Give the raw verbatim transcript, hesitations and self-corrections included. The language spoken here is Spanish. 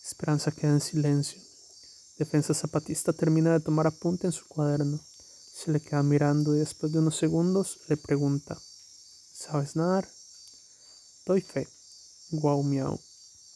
Esperanza queda en silencio. Defensa Zapatista termina de tomar apunte en su cuaderno. Se le queda mirando y después de unos segundos le pregunta: ¿Sabes nadar? Doy fe. Guau miau.